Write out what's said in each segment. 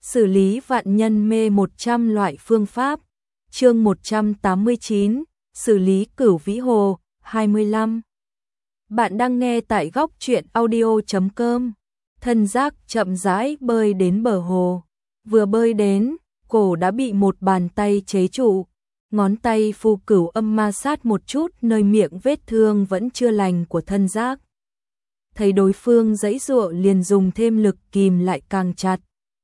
Xử lý vạn nhân mê 100 loại phương pháp. Chương 189, xử lý cửu vĩ hồ, 25. Bạn đang nghe tại góc truyện audio.com. Thân giác chậm rãi bơi đến bờ hồ. Vừa bơi đến, cổ đã bị một bàn tay chế trụ. Ngón tay Phu Cửu Âm ma sát một chút nơi miệng vết thương vẫn chưa lành của thân giác. Thấy đối phương giãy giụa liền dùng thêm lực kìm lại càng chặt.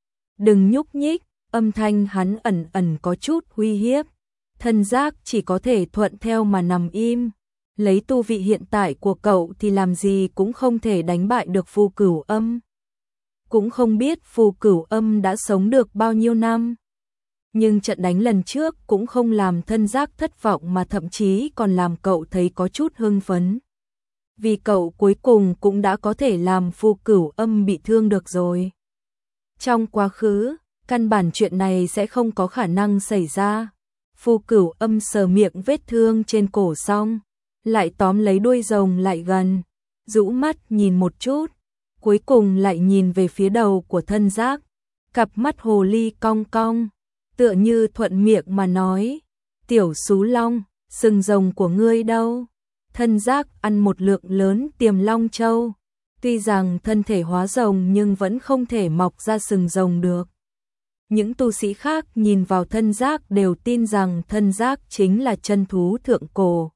Đừng nhúc nhích, âm thanh hắn ẩn ẩn có chút uy hiếp. Thân giác chỉ có thể thuận theo mà nằm im. Lấy tu vị hiện tại của cậu thì làm gì cũng không thể đánh bại được Phu Cửu Âm. Cũng không biết Phu Cửu Âm đã sống được bao nhiêu năm. Nhưng trận đánh lần trước cũng không làm thân giác thất vọng mà thậm chí còn làm cậu thấy có chút hưng phấn. Vì cậu cuối cùng cũng đã có thể làm Phu Cửu Âm bị thương được rồi. Trong quá khứ, căn bản chuyện này sẽ không có khả năng xảy ra. Phu Cửu Âm sờ miệng vết thương trên cổ xong, lại tóm lấy đuôi rồng lại gần, rũ mắt nhìn một chút, cuối cùng lại nhìn về phía đầu của thân giác. Cặp mắt hồ ly cong cong, tựa như thuận miệng mà nói, tiểu xú long, sừng rồng của ngươi đâu? Thân giác ăn một lượng lớn tiềm long châu. Tuy rằng thân thể hóa rồng nhưng vẫn không thể mọc ra sừng rồng được. Những tu sĩ khác nhìn vào thân giác đều tin rằng thân giác chính là chân thú thượng cổ.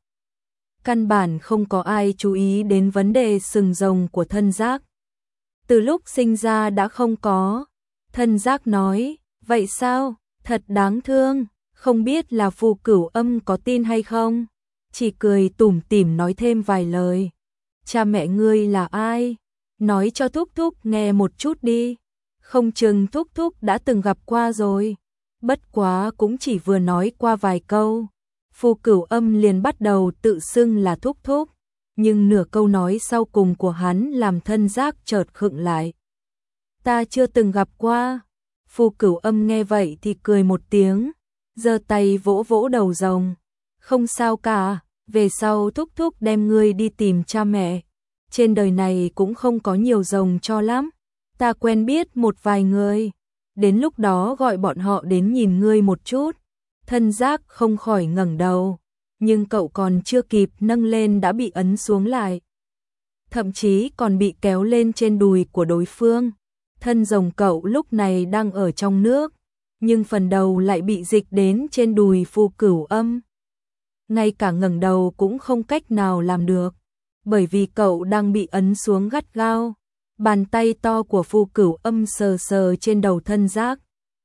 Căn bản không có ai chú ý đến vấn đề sừng rồng của thân giác. Từ lúc sinh ra đã không có. Thân giác nói, vậy sao? Thật đáng thương, không biết là Phu Cửu Âm có tin hay không? Chỉ cười tủm tỉm nói thêm vài lời. Cha mẹ ngươi là ai? Nói cho Thúc Thúc nghe một chút đi. Không chừng Thúc Thúc đã từng gặp qua rồi. Bất quá cũng chỉ vừa nói qua vài câu. Phu Cửu Âm liền bắt đầu tự xưng là Thúc Thúc. Nhưng nửa câu nói sau cùng của hắn làm thân giác chợt khựng lại. Ta chưa từng gặp qua. Phu Cửu Âm nghe vậy thì cười một tiếng, giơ tay vỗ vỗ đầu rồng. Không sao cả, về sau Thúc Thúc đem ngươi đi tìm cha mẹ. Trên đời này cũng không có nhiều rồng cho lắm. Ta quen biết một vài người. Đến lúc đó gọi bọn họ đến nhìn ngươi một chút. Thân giác không khỏi ngẩng đầu. Nhưng cậu còn chưa kịp nâng lên đã bị ấn xuống lại. Thậm chí còn bị kéo lên trên đùi của đối phương. Thân rồng cậu lúc này đang ở trong nước. Nhưng phần đầu lại bị dịch đến trên đùi Phu Cửu Âm. Ngay cả ngẩng đầu cũng không cách nào làm được. Bởi vì cậu đang bị ấn xuống gắt gao. Bàn tay to của Phu Cửu Âm sờ sờ trên đầu thân giác.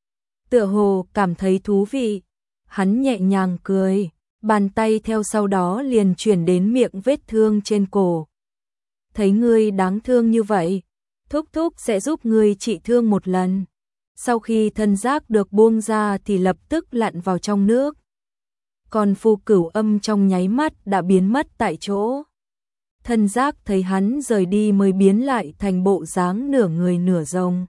Tựa hồ cảm thấy thú vị. Hắn nhẹ nhàng cười. Bàn tay theo sau đó liền chuyển đến miệng vết thương trên cổ. Thấy ngươi đáng thương như vậy, Thúc Thúc sẽ giúp ngươi trị thương một lần. Sau khi thân giác được buông ra thì lập tức lặn vào trong nước. Còn Phu Cửu Âm trong nháy mắt đã biến mất tại chỗ. Thân giác thấy hắn rời đi mới biến lại thành bộ dáng nửa người nửa rồng.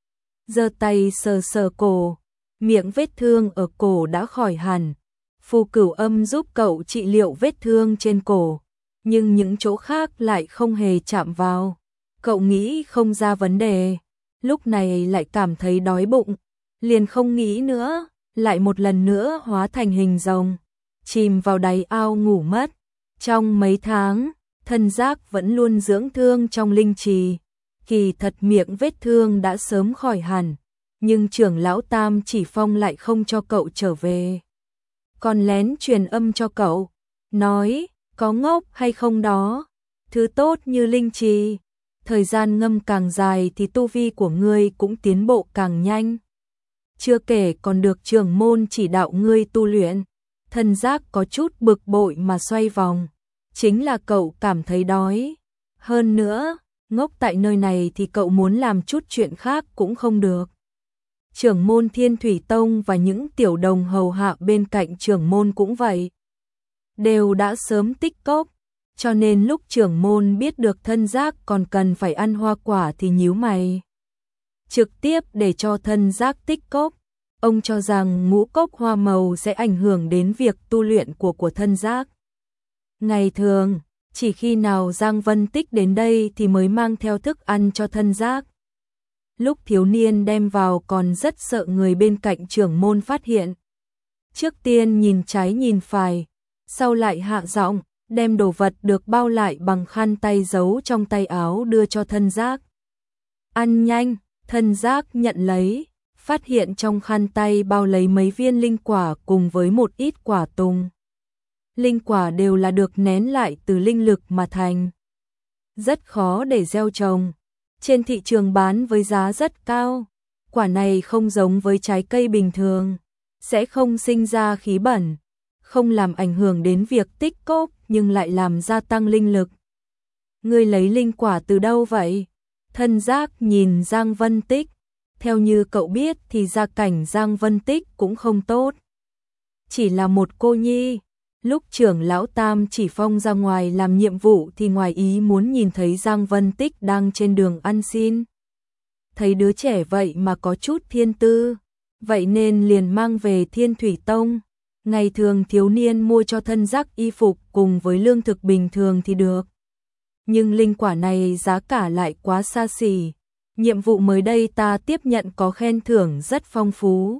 Giơ tay sờ sờ cổ, miệng vết thương ở cổ đã khỏi hẳn. Phu Cửu Âm giúp cậu trị liệu vết thương trên cổ, nhưng những chỗ khác lại không hề chạm vào. Cậu nghĩ không ra vấn đề, lúc này lại cảm thấy đói bụng, liền không nghĩ nữa, lại một lần nữa hóa thành hình rồng, chìm vào đáy ao ngủ mất. Trong mấy tháng, thân giác vẫn luôn dưỡng thương trong linh trì, kỳ thật miệng vết thương đã sớm khỏi hẳn, nhưng trưởng lão Tam Chỉ Phong lại không cho cậu trở về. Còn lén truyền âm cho cậu, nói, có ngốc hay không đó, thứ tốt như linh trì, thời gian ngâm càng dài thì tu vi của ngươi cũng tiến bộ càng nhanh. Chưa kể còn được trưởng môn chỉ đạo ngươi tu luyện. Thân giác có chút bực bội mà xoay vòng. Chính là cậu cảm thấy đói. Hơn nữa, ngốc tại nơi này thì cậu muốn làm chút chuyện khác cũng không được. Trưởng môn Thiên Thủy Tông và những tiểu đồng hầu hạ bên cạnh trưởng môn cũng vậy. Đều đã sớm tích cóp. Cho nên lúc trưởng môn biết được thân giác còn cần phải ăn hoa quả thì nhíu mày. Trực tiếp để cho thân giác tích cóp. Ông cho rằng ngũ cốc hoa màu sẽ ảnh hưởng đến việc tu luyện của thân giác. Ngày thường, chỉ khi nào Giang Vân Tích đến đây thì mới mang theo thức ăn cho thân giác. lúc thiếu niên đem vào còn rất sợ người bên cạnh trưởng môn phát hiện. Trước tiên nhìn trái nhìn phải, sau lại hạ giọng, đem đồ vật được bao lại bằng khăn tay giấu trong tay áo đưa cho Thân Giác. Ăn nhanh, Thân Giác nhận lấy, phát hiện trong khăn tay bao lấy mấy viên linh quả cùng với một ít quả tùng. Linh quả đều là được nén lại từ linh lực mà thành. Rất khó để gieo trồng. Trên thị trường bán với giá rất cao. Quả này không giống với trái cây bình thường, sẽ không sinh ra khí bẩn, không làm ảnh hưởng đến việc tích cóp nhưng lại làm gia tăng linh lực. Ngươi lấy linh quả từ đâu vậy? Thân Giác nhìn Giang Vân Tích. Theo như cậu biết thì gia cảnh Giang Vân Tích cũng không tốt. Chỉ là một cô nhi. Lúc trưởng lão Tam chỉ phong ra ngoài làm nhiệm vụ thì ngoài ý muốn nhìn thấy Giang Vân Tích đang trên đường ăn xin. Thấy đứa trẻ vậy mà có chút thiên tư, vậy nên liền mang về Thiên Thủy Tông. Ngày thường thiếu niên mua cho Thân Giác y phục cùng với lương thực bình thường thì được. Nhưng linh quả này giá cả lại quá xa xỉ. Nhiệm vụ mới đây ta tiếp nhận có khen thưởng rất phong phú.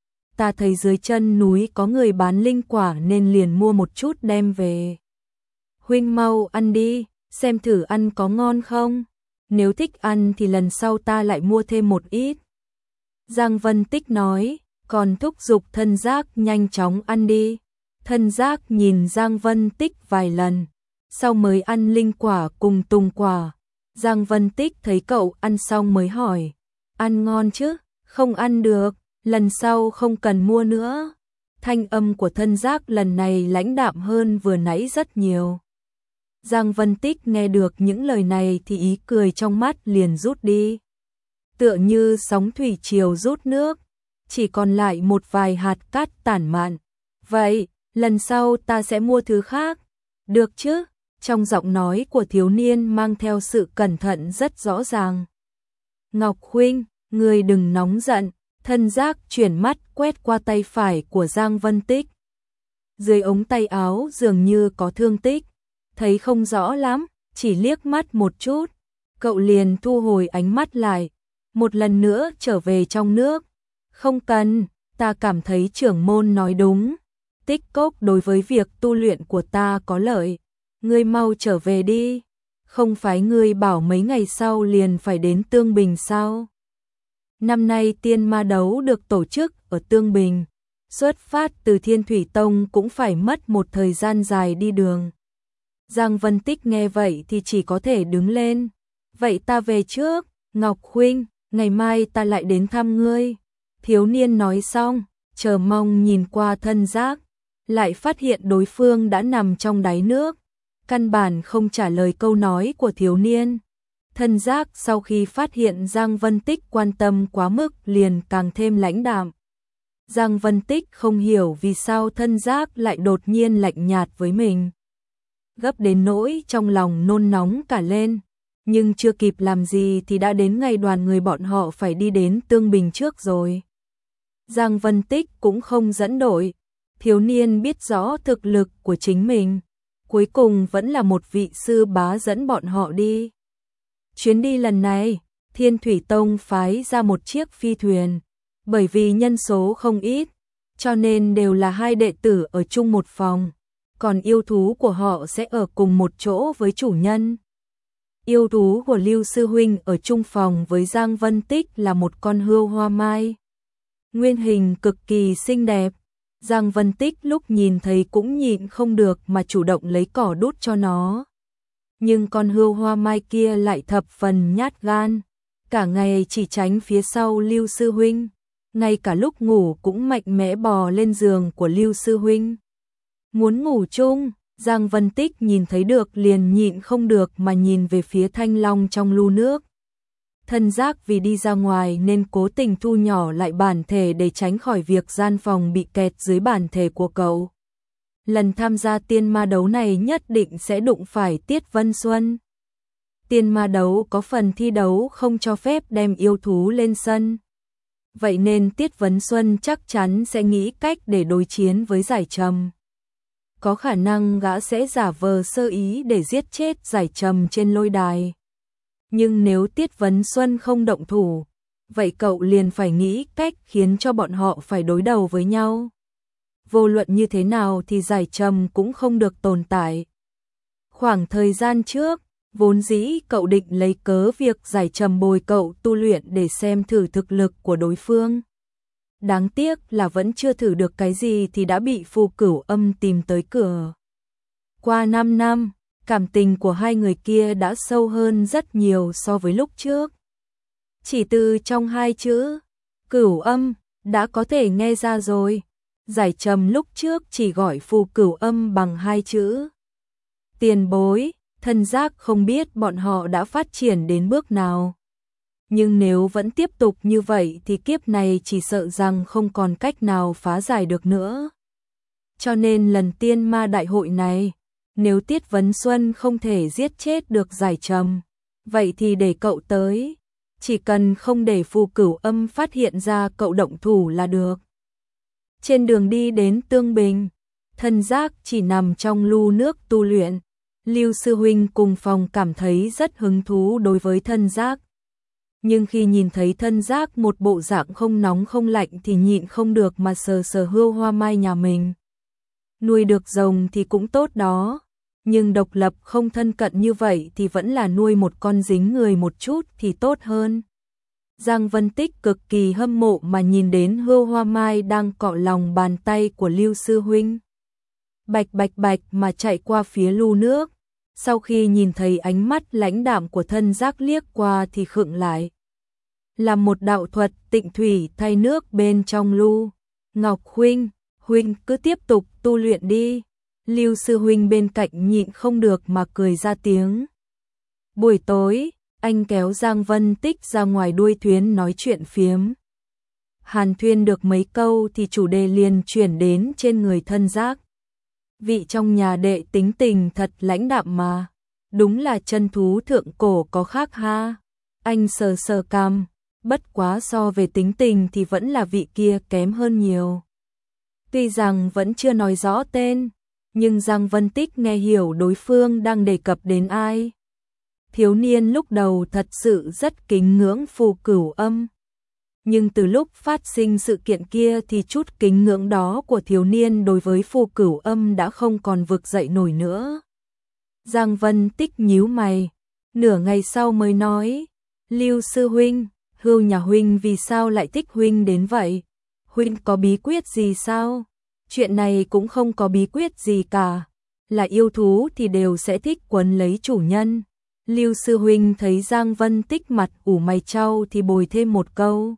Ta thấy dưới chân núi có người bán linh quả nên liền mua một chút đem về. Huynh mau ăn đi, xem thử ăn có ngon không. Nếu thích ăn thì lần sau ta lại mua thêm một ít. Giang Vân Tích nói, còn thúc giục Thân Giác nhanh chóng ăn đi. Thân Giác nhìn Giang Vân Tích vài lần, sau mới ăn linh quả cùng tùng quả. Giang Vân Tích thấy cậu ăn xong mới hỏi, ăn ngon chứ? Không ăn được, lần sau không cần mua nữa. Thanh âm của Thân Giác lần này lãnh đạm hơn vừa nãy rất nhiều. Giang Vân Tích nghe được những lời này thì ý cười trong mắt liền rút đi. Tựa như sóng thủy triều rút nước, chỉ còn lại một vài hạt cát tản mạn. Vậy, lần sau ta sẽ mua thứ khác, được chứ? Trong giọng nói của thiếu niên mang theo sự cẩn thận rất rõ ràng. Ngọc huynh, ngươi đừng nóng giận. Thân Giác chuyển mắt quét qua tay phải của Giang Vân Tích. Dưới ống tay áo dường như có thương tích, thấy không rõ lắm, chỉ liếc mắt một chút. Cậu liền thu hồi ánh mắt lại, một lần nữa trở về trong nước. Không cần, ta cảm thấy trưởng môn nói đúng. Tích cốc đối với việc tu luyện của ta có lợi. Ngươi mau trở về đi. Không phải ngươi bảo mấy ngày sau liền phải đến Tương Bình sao? Năm nay tiên ma đấu được tổ chức ở Tương Bình. Xuất phát từ Thiên Thủy Tông cũng phải mất một thời gian dài đi đường. Giang Vân Tích nghe vậy thì chỉ có thể đứng lên. Vậy ta về trước, Ngọc huynh, ngày mai ta lại đến thăm ngươi. Thiếu niên nói xong, chờ mong nhìn qua Thân Giác, lại phát hiện đối phương đã nằm trong đáy nước, căn bản không trả lời câu nói của thiếu niên. Thân Giác sau khi phát hiện Giang Vân Tích quan tâm quá mức liền càng thêm lãnh đạm. Giang Vân Tích không hiểu vì sao Thân Giác lại đột nhiên lạnh nhạt với mình. Gấp đến nỗi trong lòng nôn nóng cả lên, nhưng chưa kịp làm gì thì đã đến ngày đoàn người bọn họ phải đi đến Tương Bình trước rồi. Giang Vân Tích cũng không dẫn đội, thiếu niên biết rõ thực lực của chính mình, cuối cùng vẫn là một vị sư bá dẫn bọn họ đi. Chuyến đi lần này, Thiên Thủy Tông phái ra một chiếc phi thuyền, bởi vì nhân số không ít, cho nên đều là hai đệ tử ở chung một phòng, còn yêu thú của họ sẽ ở cùng một chỗ với chủ nhân. Yêu thú của Lưu Sư Huynh ở chung phòng với Giang Vân Tích là một con hươu hoa mai. Nguyên hình cực kỳ xinh đẹp, Giang Vân Tích lúc nhìn thấy cũng nhịn không được mà chủ động lấy cỏ đút cho nó. Nhưng con hươu hoa mai kia lại thập phần nhát gan, cả ngày chỉ tránh phía sau Lưu Sư Huynh, ngay cả lúc ngủ cũng mạnh mẽ bò lên giường của Lưu Sư Huynh. Muốn ngủ chung, Giang Vân Tích nhìn thấy được liền nhịn không được mà nhìn về phía thanh long trong lu nước. Thân Giác vì đi ra ngoài nên cố tình thu nhỏ lại bản thể để tránh khỏi việc gian phòng bị kẹt dưới bản thể của cậu. Lần tham gia tiên ma đấu này nhất định sẽ đụng phải Tiết Vân Xuân. Tiên ma đấu có phần thi đấu không cho phép đem yêu thú lên sân. Vậy nên Tiết Vân Xuân chắc chắn sẽ nghĩ cách để đối chiến với Giải Trầm. Có khả năng gã sẽ giả vờ sơ ý để giết chết Giải Trầm trên lôi đài. Nhưng nếu Tiết Vân Xuân không động thủ, vậy cậu liền phải nghĩ cách khiến cho bọn họ phải đối đầu với nhau. Vô luận như thế nào thì Giải Trầm cũng không được tồn tại. Khoảng thời gian trước, vốn dĩ cậu định lấy cớ việc Giải Trầm bồi cậu tu luyện để xem thử thực lực của đối phương. Đáng tiếc là vẫn chưa thử được cái gì thì đã bị Phù Cửu Âm tìm tới cửa. Qua 5 năm, cảm tình của hai người kia đã sâu hơn rất nhiều so với lúc trước. Chỉ từ trong hai chữ Cửu Âm đã có thể nghe ra rồi. Giải Trầm lúc trước chỉ gọi Phù Cửu Âm bằng hai chữ. Tiền bối, Thân Giác không biết bọn họ đã phát triển đến bước nào. Nhưng nếu vẫn tiếp tục như vậy thì kiếp này chỉ sợ rằng không còn cách nào phá giải được nữa. Cho nên lần tiên ma đại hội này, nếu Tiết Vấn Xuân không thể giết chết được Giải Trầm, vậy thì để cậu tới. Chỉ cần không để Phù Cửu Âm phát hiện ra cậu động thủ là được. Trên đường đi đến Tương Bình, Thân Giác chỉ nằm trong lu nước tu luyện. Lưu sư huynh cùng phòng cảm thấy rất hứng thú đối với Thân Giác. Nhưng khi nhìn thấy Thân Giác một bộ dạng không nóng không lạnh thì nhịn không được mà sờ sờ Hươu Hoa Mai nhà mình. Nuôi được rồng thì cũng tốt đó, nhưng độc lập không thân cận như vậy thì vẫn là nuôi một con dính người một chút thì tốt hơn. Giang Vân Tích cực kỳ hâm mộ mà nhìn đến Hươu Hoa Mai đang cọ lòng bàn tay của Lưu sư huynh. Bạch bạch bạch mà chạy qua phía lu nước. Sau khi nhìn thấy ánh mắt lãnh đạm của Thân Giác liếc qua thì khựng lại. Là một đạo thuật tịnh thủy thay nước bên trong lu. Ngọc huynh, huynh cứ tiếp tục tu luyện đi. Lưu sư huynh bên cạnh nhịn không được mà cười ra tiếng. Buổi tối, anh kéo Giang Vân Tích ra ngoài đuôi thuyền nói chuyện phiếm. Hàn thuyên được mấy câu thì chủ đề liền chuyển đến trên người Thân Giác. Vị trong nhà đệ tính tình thật lãnh đạm mà. Đúng là chân thú thượng cổ có khác ha. Anh sờ sờ cằm, bất quá so về tính tình thì vẫn là vị kia kém hơn nhiều. Tuy rằng vẫn chưa nói rõ tên, nhưng Giang Vân Tích nghe hiểu đối phương đang đề cập đến ai. Thiếu niên lúc đầu thật sự rất kính ngưỡng Phù Cửu Âm. Nhưng từ lúc phát sinh sự kiện kia thì chút kính ngưỡng đó của thiếu niên đối với Phù Cửu Âm đã không còn vực dậy nổi nữa. Giang Vân Tích nhíu mày, nửa ngày sau mới nói, Lưu sư huynh, Hươu nhà huynh vì sao lại thích huynh đến vậy? Huynh có bí quyết gì sao? Chuyện này cũng không có bí quyết gì cả, là yêu thú thì đều sẽ thích quấn lấy chủ nhân. Lưu sư huynh thấy Giang Vân Tích mặt ủ mày chau thì bồi thêm một câu.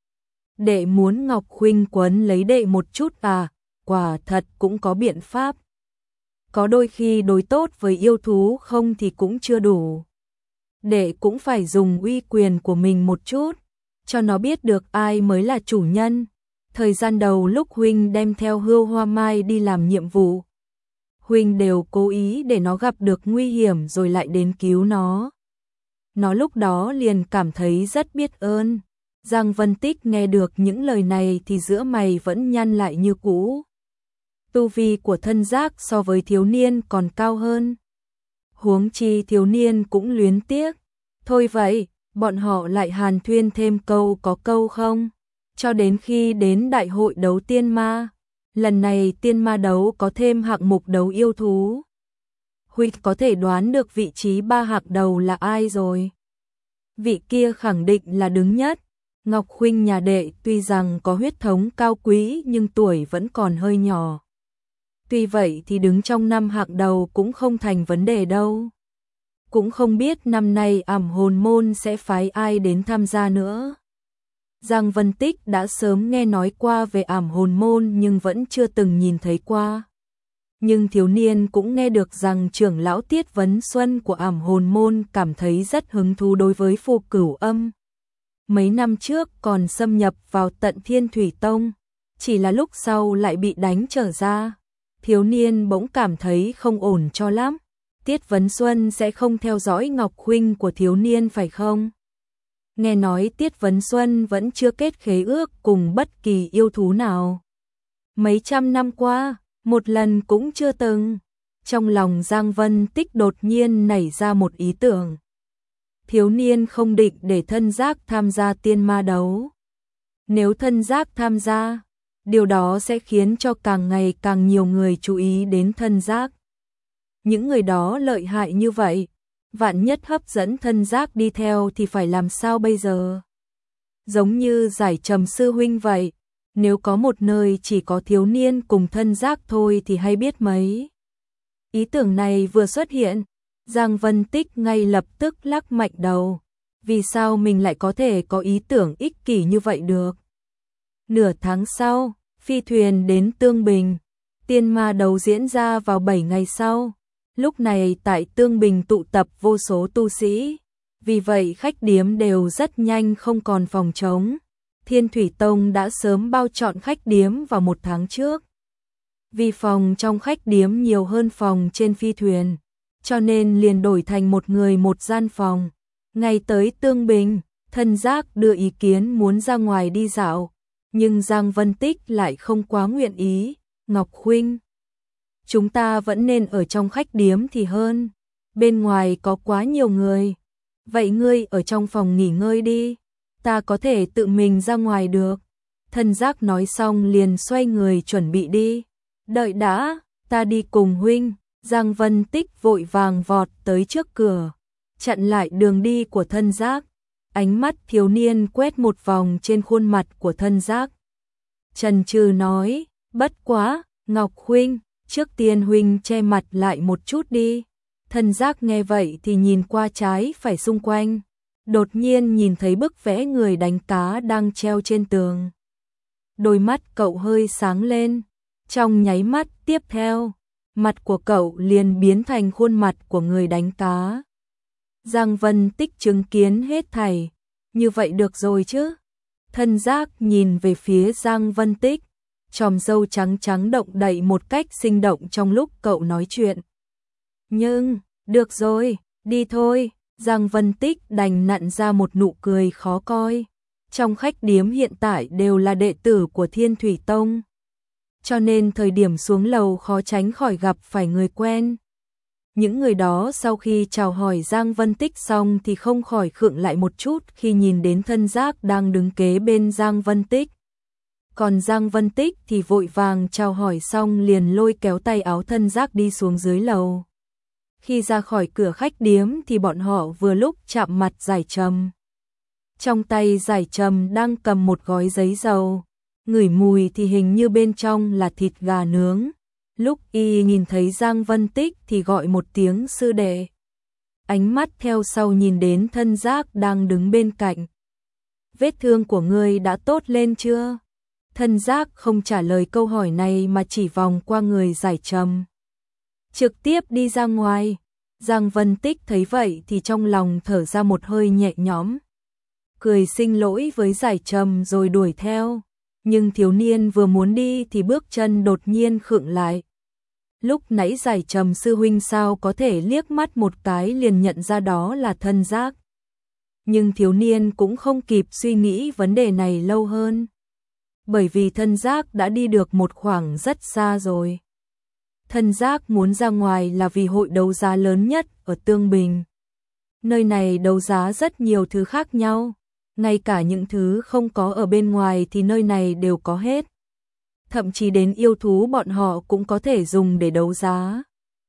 Đệ muốn Ngọc huynh quấn lấy đệ một chút à, quả thật cũng có biện pháp. Có đôi khi đối tốt với yêu thú không thì cũng chưa đủ. Đệ cũng phải dùng uy quyền của mình một chút, cho nó biết được ai mới là chủ nhân. Thời gian đầu lúc huynh đem theo Hươu Hoa Mai đi làm nhiệm vụ, huynh đều cố ý để nó gặp được nguy hiểm rồi lại đến cứu nó. Nó lúc đó liền cảm thấy rất biết ơn. Giang Vân Tích nghe được những lời này thì giữa mày vẫn nhăn lại như cũ. Tu vi của Thân Giác so với thiếu niên còn cao hơn. Huống chi thiếu niên cũng luyến tiếc. Thôi vậy, bọn họ lại hàn thuyên thêm câu có câu không? Cho đến khi đến đại hội đấu tiên ma. Lần này tiên ma đấu có thêm hạng mục đấu yêu thú. Huynh có thể đoán được vị trí 3 hạng đầu là ai rồi? Vị kia khẳng định là đứng nhất. Ngọc huynh nhà đệ tuy rằng có huyết thống cao quý nhưng tuổi vẫn còn hơi nhỏ. Tuy vậy thì đứng trong 5 hạng đầu cũng không thành vấn đề đâu. Cũng không biết năm nay Ảm Hồn Môn sẽ phái ai đến tham gia nữa. Giang Vân Tích đã sớm nghe nói qua về Ảm Hồn Môn nhưng vẫn chưa từng nhìn thấy qua. Nhưng thiếu niên cũng nghe được rằng trưởng lão Tiết Vấn Xuân của Ảm Hồn Môn cảm thấy rất hứng thú đối với Phù Cửu Âm. Mấy năm trước còn xâm nhập vào tận Thiên Thủy Tông, chỉ là lúc sau lại bị đánh trở ra. Thiếu niên bỗng cảm thấy không ổn cho lắm. Tiết Vấn Xuân sẽ không theo dõi Ngọc huynh của thiếu niên phải không? Nghe nói Tiết Vấn Xuân vẫn chưa kết khế ước cùng bất kỳ yêu thú nào. Mấy trăm năm qua, một lần cũng chưa từng. Trong lòng Giang Vân Tích đột nhiên nảy ra một ý tưởng. thiếu niên không định để thân giác tham gia tiên ma đấu. Nếu thân giác tham gia, điều đó sẽ khiến cho càng ngày càng nhiều người chú ý đến thân giác. Những người đó lợi hại như vậy, vạn nhất hấp dẫn thân giác đi theo thì phải làm sao bây giờ? Giống như Giải Trầm sư huynh vậy, nếu có một nơi chỉ có thiếu niên cùng thân giác thôi thì hay biết mấy. Ý tưởng này vừa xuất hiện, Giang Vân Tích ngay lập tức lắc mạnh đầu. Vì sao mình lại có thể có ý tưởng ích kỷ như vậy được? Nửa tháng sau, phi thuyền đến Tương Bình. Tiên ma đấu diễn ra vào 7 ngày sau. Lúc này tại Tương Bình tụ tập vô số tu sĩ. Vì vậy khách điếm đều rất nhanh không còn phòng trống. Thiên Thủy Tông đã sớm bao trọn khách điếm vào 1 tháng trước. Vì phòng trong khách điếm nhiều hơn phòng trên phi thuyền, cho nên liền đổi thành một người một gian phòng. Ngày tới Tương Bình, thân giác đưa ý kiến muốn ra ngoài đi dạo, nhưng Giang Vân Tích lại không quá nguyện ý. Ngọc Khuynh, chúng ta vẫn nên ở trong khách điếm thì hơn, bên ngoài có quá nhiều người. Vậy ngươi ở trong phòng nghỉ ngơi đi, ta có thể tự mình ra ngoài được. Thân giác nói xong liền xoay người chuẩn bị đi. Đợi đã, ta đi cùng huynh. Giang Vân Tích vội vàng vọt tới trước cửa, chặn lại đường đi của thân giác. Ánh mắt thiếu niên quét một vòng trên khuôn mặt của thân giác. Chần chừ nói, bất quá, Ngọc huynh, trước tiên huynh che mặt lại một chút đi. Thân giác nghe vậy thì nhìn qua trái phải xung quanh, đột nhiên nhìn thấy bức vẽ người đánh cá đang treo trên tường. Đôi mắt cậu hơi sáng lên, trong nháy mắt tiếp theo, mặt của cậu liền biến thành khuôn mặt của người đánh cá. Giang Vân Tích chứng kiến hết thảy, như vậy được rồi chứ? Thân giác nhìn về phía Giang Vân Tích, chòm râu trắng trắng động đậy một cách sinh động trong lúc cậu nói chuyện. Nhưng, được rồi, đi thôi. Giang Vân Tích đành nặn ra một nụ cười khó coi. Trong khách điếm hiện tại đều là đệ tử của Thiên Thủy Tông, cho nên thời điểm xuống lầu khó tránh khỏi gặp phải người quen. Những người đó sau khi chào hỏi Giang Vân Tích xong thì không khỏi khựng lại một chút khi nhìn đến thân giác đang đứng kế bên Giang Vân Tích. Còn Giang Vân Tích thì vội vàng chào hỏi xong liền lôi kéo tay áo thân giác đi xuống dưới lầu. Khi ra khỏi cửa khách điếm thì bọn họ vừa lúc chạm mặt Giải Trầm. Trong tay Giải Trầm đang cầm một gói giấy dầu, ngửi mùi thì hình như bên trong là thịt gà nướng. Lúc y nhìn thấy Giang Vân Tích thì gọi một tiếng sư đệ. Ánh mắt theo sau nhìn đến thân giác đang đứng bên cạnh. Vết thương của ngươi đã tốt lên chưa? Thân giác không trả lời câu hỏi này mà chỉ vòng qua người Giải Trầm, trực tiếp đi ra ngoài. Giang Vân Tích thấy vậy thì trong lòng thở ra một hơi nhẹ nhõm, cười xin lỗi với Giải Trầm rồi đuổi theo. Nhưng thiếu niên vừa muốn đi thì bước chân đột nhiên khựng lại. Lúc nãy Giải Trầm sư huynh sao có thể liếc mắt một cái liền nhận ra đó là thân giác. Nhưng thiếu niên cũng không kịp suy nghĩ vấn đề này lâu hơn, bởi vì thân giác đã đi được một khoảng rất xa rồi. Thân giác muốn ra ngoài là vì hội đấu giá lớn nhất ở Tương Bình. Nơi này đấu giá rất nhiều thứ khác nhau, ngay cả những thứ không có ở bên ngoài thì nơi này đều có hết. Thậm chí đến yêu thú bọn họ cũng có thể dùng để đấu giá.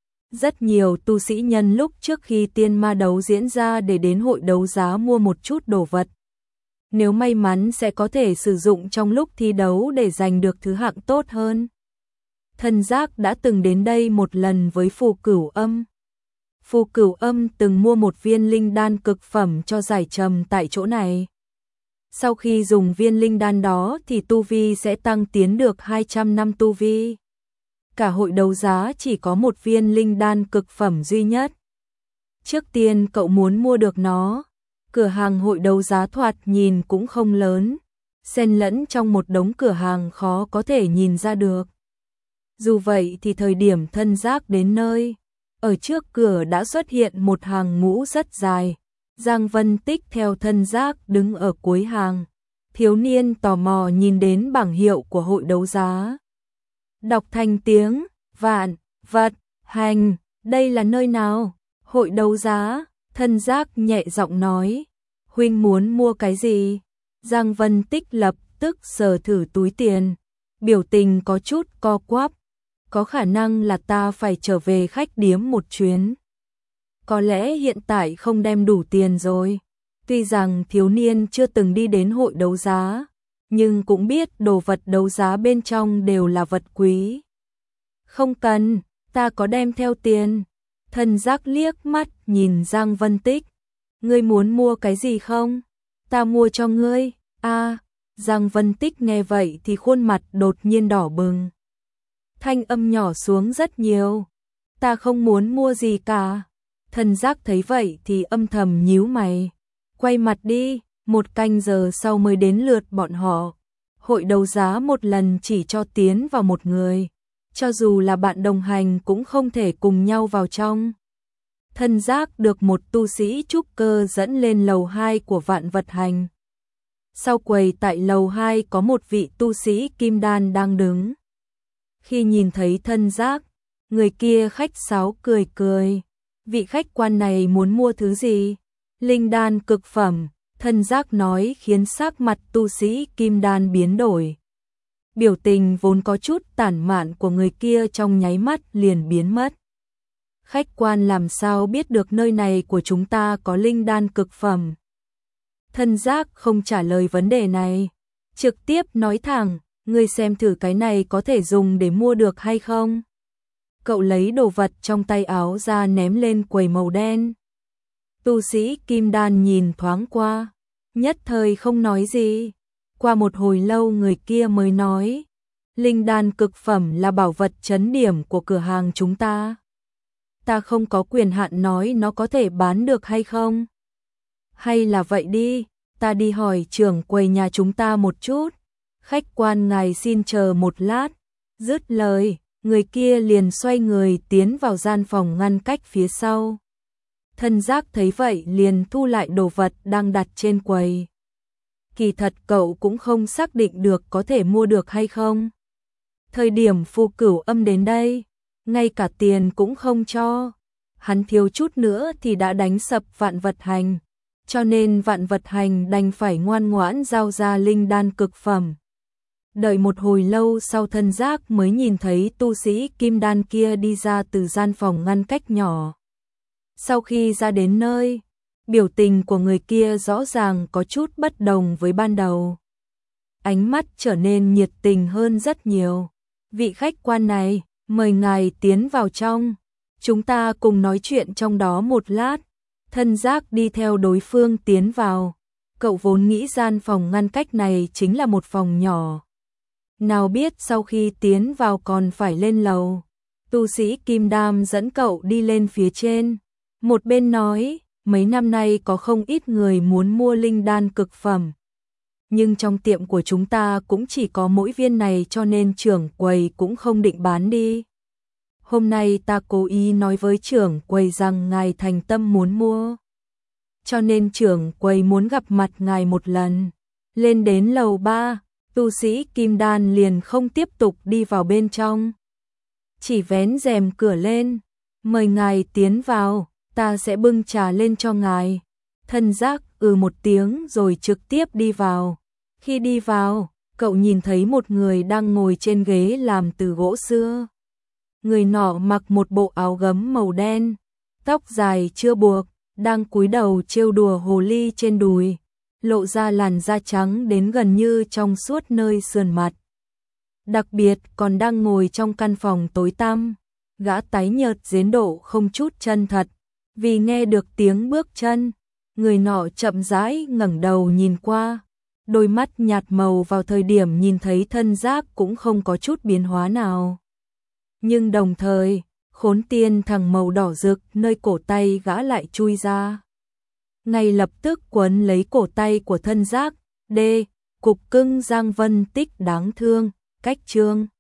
Rất nhiều tu sĩ nhân lúc trước khi tiên ma đấu diễn ra để đến hội đấu giá mua một chút đồ vật. Nếu may mắn sẽ có thể sử dụng trong lúc thi đấu để giành được thứ hạng tốt hơn. Thân giác đã từng đến đây một lần với Phù Cửu Âm. Phù Cửu Âm từng mua một viên linh đan cực phẩm cho Giải Trầm tại chỗ này. Sau khi dùng viên linh đan đó thì tu vi sẽ tăng tiến được 200 năm tu vi. Cả hội đấu giá chỉ có một viên linh đan cực phẩm duy nhất. Trước tiên cậu muốn mua được nó. Cửa hàng hội đấu giá thoạt nhìn cũng không lớn, xen lẫn trong một đống cửa hàng khó có thể nhìn ra được. Dù vậy thì thời điểm thân giác đến nơi, ở trước cửa đã xuất hiện một hàng ngũ rất dài. Giang Vân Tích theo thân giác đứng ở cuối hàng. Thiếu niên tò mò nhìn đến bảng hiệu của hội đấu giá. Đọc thành tiếng, Vạn, Vật, Hành, đây là nơi nào? Hội đấu giá. Thân Giác nhẹ giọng nói, huynh muốn mua cái gì? Giang Vân Tích lập tức sờ thử túi tiền, biểu tình có chút co quắp. Có khả năng là ta phải trở về khách điếm một chuyến. Có lẽ hiện tại không đem đủ tiền rồi. Tuy rằng thiếu niên chưa từng đi đến hội đấu giá, nhưng cũng biết đồ vật đấu giá bên trong đều là vật quý. Không cần, ta có đem theo tiền. Thân Giác liếc mắt nhìn Giang Vân Tích. Ngươi muốn mua cái gì không? Ta mua cho ngươi. Giang Vân Tích nghe vậy thì khuôn mặt đột nhiên đỏ bừng. Thanh âm nhỏ xuống rất nhiều. Ta không muốn mua gì cả. Thân Giác thấy vậy thì âm thầm nhíu mày. Quay mặt đi, 1 canh giờ sau mới đến lượt bọn họ. Hội đấu giá một lần chỉ cho tiến vào một người. Cho dù là bạn đồng hành cũng không thể cùng nhau vào trong. Thân Giác được một tu sĩ trúc cơ dẫn lên lầu 2 của Vạn Vật Hành. Sau quầy tại lầu 2 có một vị tu sĩ kim đan đang đứng. Khi nhìn thấy Thân Giác, người kia khách sáo cười cười. Vị khách quan này muốn mua thứ gì? Linh đan cực phẩm. Thân Giác nói khiến sắc mặt tu sĩ kim đan biến đổi. Biểu tình vốn có chút tản mạn của người kia trong nháy mắt liền biến mất. Khách quan làm sao biết được nơi này của chúng ta có linh đan cực phẩm? Thân Giác không trả lời vấn đề này, trực tiếp nói thẳng, ngươi xem thử cái này có thể dùng để mua được hay không? Cậu lấy đồ vật trong tay áo ra ném lên quầy màu đen. Tu sĩ kim đan nhìn thoáng qua, nhất thời không nói gì. Qua một hồi lâu người kia mới nói, linh đan cực phẩm là bảo vật trấn điểm của cửa hàng chúng ta. Ta không có quyền hạn nói nó có thể bán được hay không. Hay là vậy đi, ta đi hỏi trưởng quầy nhà chúng ta một chút. Khách quan ngài xin chờ một lát. Dứt lời, người kia liền xoay người tiến vào gian phòng ngăn cách phía sau. Thân Giác thấy vậy liền thu lại đồ vật đang đặt trên quầy. Kỳ thật cậu cũng không xác định được có thể mua được hay không. Thời điểm Phu Cửu Âm đến đây, ngay cả tiền cũng không cho. Hắn thiếu chút nữa thì đã đánh sập Vạn Vật Hành, cho nên Vạn Vật Hành đành phải ngoan ngoãn giao ra linh đan cực phẩm. Đợi một hồi lâu sau Thân Giác mới nhìn thấy tu sĩ kim đan kia đi ra từ gian phòng ngăn cách nhỏ. Sau khi ra đến nơi, biểu tình của người kia rõ ràng có chút bất đồng với ban đầu. Ánh mắt trở nên nhiệt tình hơn rất nhiều. Vị khách quan này, mời ngài tiến vào trong. Chúng ta cùng nói chuyện trong đó một lát. Thân Giác đi theo đối phương tiến vào. Cậu vốn nghĩ gian phòng ngăn cách này chính là một phòng nhỏ. Nào biết sau khi tiến vào còn phải lên lầu. Tu sĩ Kim Đam dẫn cậu đi lên phía trên. Một bên nói, mấy năm nay có không ít người muốn mua linh đan cực phẩm. Nhưng trong tiệm của chúng ta cũng chỉ có mỗi viên này cho nên trưởng quầy cũng không định bán đi. Hôm nay ta cố ý nói với trưởng quầy rằng ngài thành tâm muốn mua. Cho nên trưởng quầy muốn gặp mặt ngài một lần. Lên đến lầu 3, tu sĩ Kim Đan liền không tiếp tục đi vào bên trong. Chỉ vén rèm cửa lên, mời ngài tiến vào, ta sẽ bưng trà lên cho ngài. Thân Giác một tiếng rồi trực tiếp đi vào. Khi đi vào, cậu nhìn thấy một người đang ngồi trên ghế làm từ gỗ xưa. Người nọ mặc một bộ áo gấm màu đen, tóc dài chưa buộc, đang cúi đầu trêu đùa hồ ly trên đùi, lộ ra làn da trắng đến gần như trong suốt nơi sườn mặt. Đặc biệt còn đang ngồi trong căn phòng tối tăm, gã tái nhợt đến độ không chút chân thật, vì nghe được tiếng bước chân, người nọ chậm rãi ngẩng đầu nhìn qua, đôi mắt nhạt màu vào thời điểm nhìn thấy Thân Giác cũng không có chút biến hóa nào. Nhưng đồng thời, khốn tiên thằng màu đỏ rực nơi cổ tay gã lại chui ra. Ngay lập tức quấn lấy cổ tay của Thân Giác, cục cưng Giang Vân Tích đáng thương, cách chương.